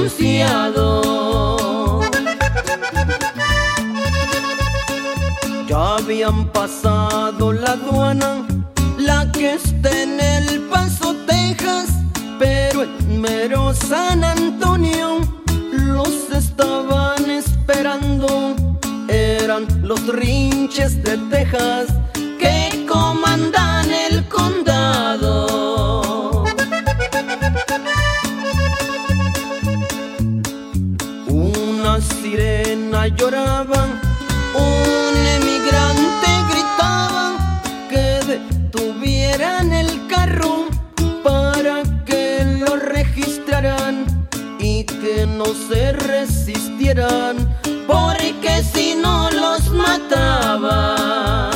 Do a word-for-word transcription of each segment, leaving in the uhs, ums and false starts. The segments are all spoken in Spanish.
denunciado. Ya habían pasado la aduana, la que está en El Paso, Texas, pero en mero San Antonio los estaban esperando. Eran los rinches de Texas que comandan el condado. Una sirena lloraba, un emigrante gritaba que detuvieran el carro para que lo registraran y que no se resistieran, porque si no los mataba.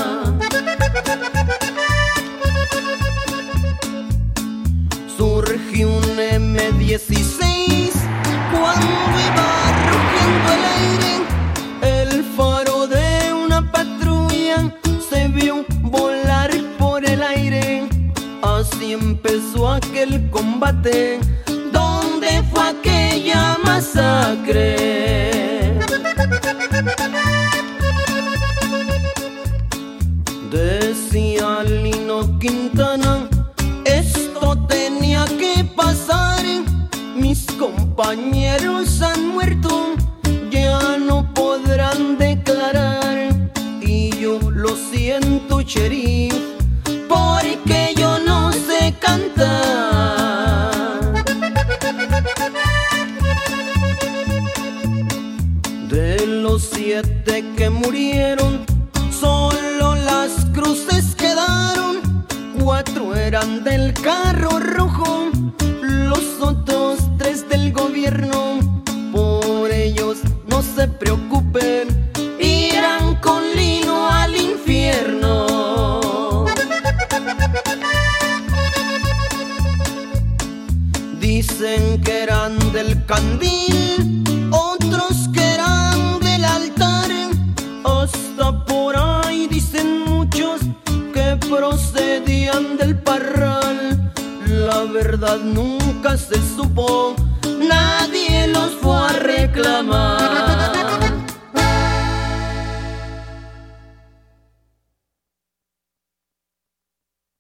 Surgió un eme dieciséis cuando iba rugiendo el aire. El faro de una patrulla se vio volar por el aire. Así empezó aquel combate, donde fue aquella masacre. Decía Lino Quintana, esto tenía que pasar. Mis compañeros han muerto, ya no podrán declarar. Y yo lo siento, sheriff, porque yo no sé cantar. De los siete que murieron, solo las cruces quedaron. Cuatro eran del carro rojo, los otros tres del gobierno. Por ellos no se preocupen, irán con Lino al infierno. Dicen que eran del candil, otros que eran del altar. Hasta por ahí dicen muchos que procedían del Parral. La verdad nunca se supo, nadie los fue a reclamar.